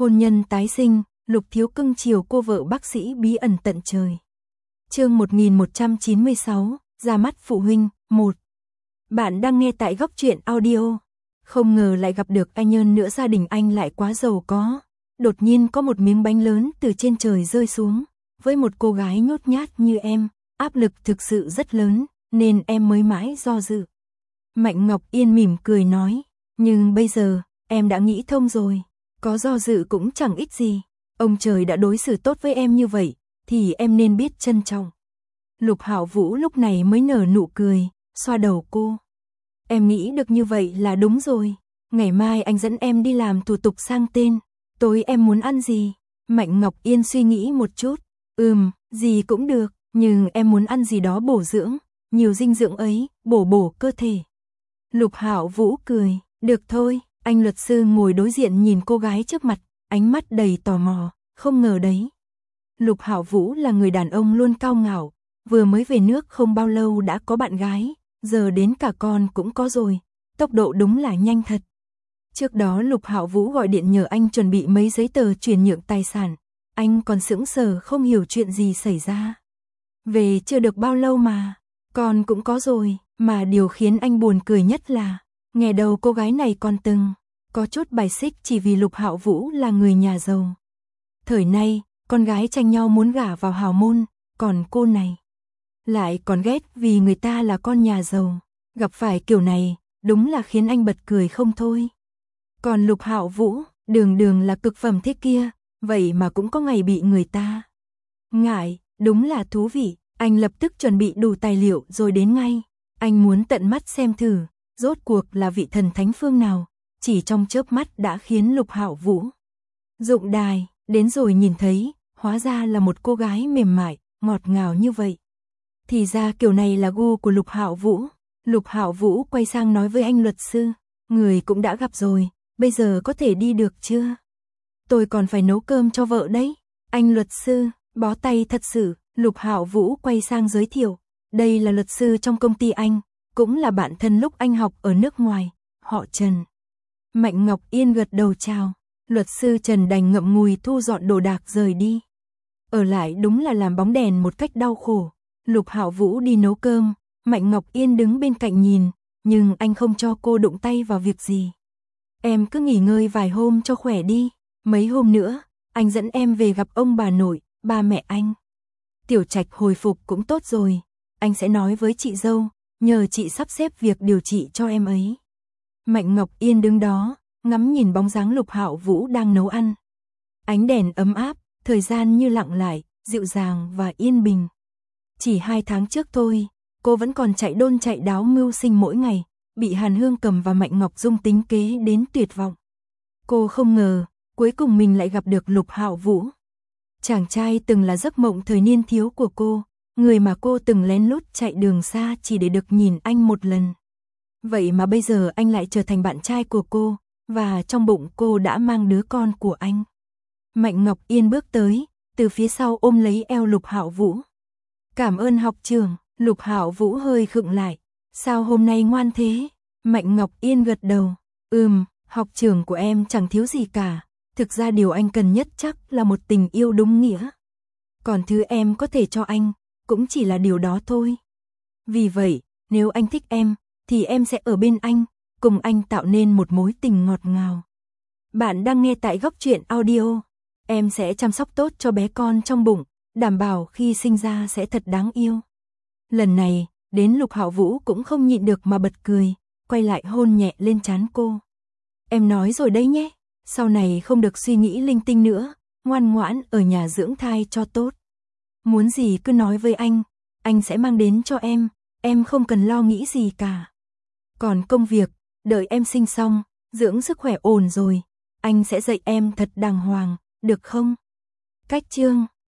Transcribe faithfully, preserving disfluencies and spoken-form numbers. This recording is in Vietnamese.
Hôn nhân tái sinh, Lục Thiếu cưng chiều cô vợ bác sĩ bí ẩn tận trời. Chương một nghìn một trăm chín mươi sáu, ra mắt phụ huynh, một. Bạn đang nghe tại Góc Truyện Audio. Không ngờ lại gặp được anh nhân nữa, gia đình anh lại quá giàu có. Đột nhiên có một miếng bánh lớn từ trên trời rơi xuống. Với một cô gái nhút nhát như em, áp lực thực sự rất lớn, nên em mới mãi do dự. Mạnh Ngọc Yên mỉm cười nói, nhưng bây giờ, em đã nghĩ thông rồi. Có do dự cũng chẳng ích gì. Ông trời đã đối xử tốt với em như vậy, thì em nên biết trân trọng. Lục Hạo Vũ lúc này mới nở nụ cười, xoa đầu cô. Em nghĩ được như vậy là đúng rồi. Ngày mai anh dẫn em đi làm thủ tục sang tên. Tối em muốn ăn gì? Mạnh Ngọc Yên suy nghĩ một chút. Ừm, gì cũng được, nhưng em muốn ăn gì đó bổ dưỡng, nhiều dinh dưỡng ấy, bổ bổ cơ thể. Lục Hạo Vũ cười, được thôi. Anh luật sư ngồi đối diện nhìn cô gái trước mặt, ánh mắt đầy tò mò, không ngờ đấy. Lục Hạo Vũ là người đàn ông luôn cao ngạo, vừa mới về nước không bao lâu đã có bạn gái, giờ đến cả con cũng có rồi, tốc độ đúng là nhanh thật. Trước đó Lục Hạo Vũ gọi điện nhờ anh chuẩn bị mấy giấy tờ chuyển nhượng tài sản, anh còn sững sờ không hiểu chuyện gì xảy ra. Về chưa được bao lâu mà, con cũng có rồi, mà điều khiến anh buồn cười nhất là, nghe đầu cô gái này còn từng có chút bài xích chỉ vì Lục Hạo Vũ là người nhà giàu. Thời nay, con gái tranh nhau muốn gả vào hào môn, còn cô này lại còn ghét vì người ta là con nhà giàu. Gặp phải kiểu này, đúng là khiến anh bật cười không thôi. Còn Lục Hạo Vũ, đường đường là cực phẩm thế kia, vậy mà cũng có ngày bị người ta ngại, đúng là thú vị. Anh lập tức chuẩn bị đủ tài liệu rồi đến ngay. Anh muốn tận mắt xem thử, rốt cuộc là vị thần thánh phương nào, chỉ trong chớp mắt đã khiến Lục Hạo Vũ dụng đài, đến rồi nhìn thấy, hóa ra là một cô gái mềm mại, ngọt ngào như vậy. Thì ra kiểu này là gu của Lục Hạo Vũ. Lục Hạo Vũ quay sang nói với anh luật sư, người cũng đã gặp rồi, bây giờ có thể đi được chưa? Tôi còn phải nấu cơm cho vợ đấy. Anh luật sư, bó tay thật sự. Lục Hạo Vũ quay sang giới thiệu, đây là luật sư trong công ty anh, cũng là bạn thân lúc anh học ở nước ngoài, họ Trần. Mạnh Ngọc Yên gật đầu chào, luật sư Trần đành ngậm ngùi thu dọn đồ đạc rời đi. Ở lại đúng là làm bóng đèn một cách đau khổ. Lục Hạo Vũ đi nấu cơm, Mạnh Ngọc Yên đứng bên cạnh nhìn, nhưng anh không cho cô đụng tay vào việc gì. Em cứ nghỉ ngơi vài hôm cho khỏe đi, mấy hôm nữa, anh dẫn em về gặp ông bà nội, ba mẹ anh. Tiểu Trạch hồi phục cũng tốt rồi, anh sẽ nói với chị dâu, nhờ chị sắp xếp việc điều trị cho em ấy. Mạnh Ngọc Yên đứng đó, ngắm nhìn bóng dáng Lục Hạo Vũ đang nấu ăn. Ánh đèn ấm áp, thời gian như lặng lại, dịu dàng và yên bình. Chỉ hai tháng trước thôi, cô vẫn còn chạy đôn chạy đáo mưu sinh mỗi ngày, bị Hàn Hương Cầm và Mạnh Ngọc Dung tính kế đến tuyệt vọng. Cô không ngờ, cuối cùng mình lại gặp được Lục Hạo Vũ. Chàng trai từng là giấc mộng thời niên thiếu của cô, người mà cô từng lén lút chạy đường xa chỉ để được nhìn anh một lần. Vậy mà bây giờ anh lại trở thành bạn trai của cô, và trong bụng cô đã mang đứa con của anh. Mạnh Ngọc Yên bước tới, từ phía sau ôm lấy eo Lục Hạo Vũ. Cảm ơn học trưởng. Lục Hạo Vũ hơi khựng lại. Sao hôm nay ngoan thế? Mạnh Ngọc Yên gật đầu. Ừm, học trưởng của em chẳng thiếu gì cả. Thực ra điều anh cần nhất chắc là một tình yêu đúng nghĩa. Còn thứ em có thể cho anh, cũng chỉ là điều đó thôi. Vì vậy, nếu anh thích em, thì em sẽ ở bên anh, cùng anh tạo nên một mối tình ngọt ngào. Bạn đang nghe tại Góc Truyện Audio. Em sẽ chăm sóc tốt cho bé con trong bụng, đảm bảo khi sinh ra sẽ thật đáng yêu. Lần này, đến Lục Hạo Vũ cũng không nhịn được mà bật cười, quay lại hôn nhẹ lên trán cô. Em nói rồi đấy nhé, sau này không được suy nghĩ linh tinh nữa, ngoan ngoãn ở nhà dưỡng thai cho tốt. Muốn gì cứ nói với anh, anh sẽ mang đến cho em, em không cần lo nghĩ gì cả. Còn công việc, đợi em sinh xong, dưỡng sức khỏe ổn rồi, anh sẽ dạy em thật đàng hoàng, được không? Cách chương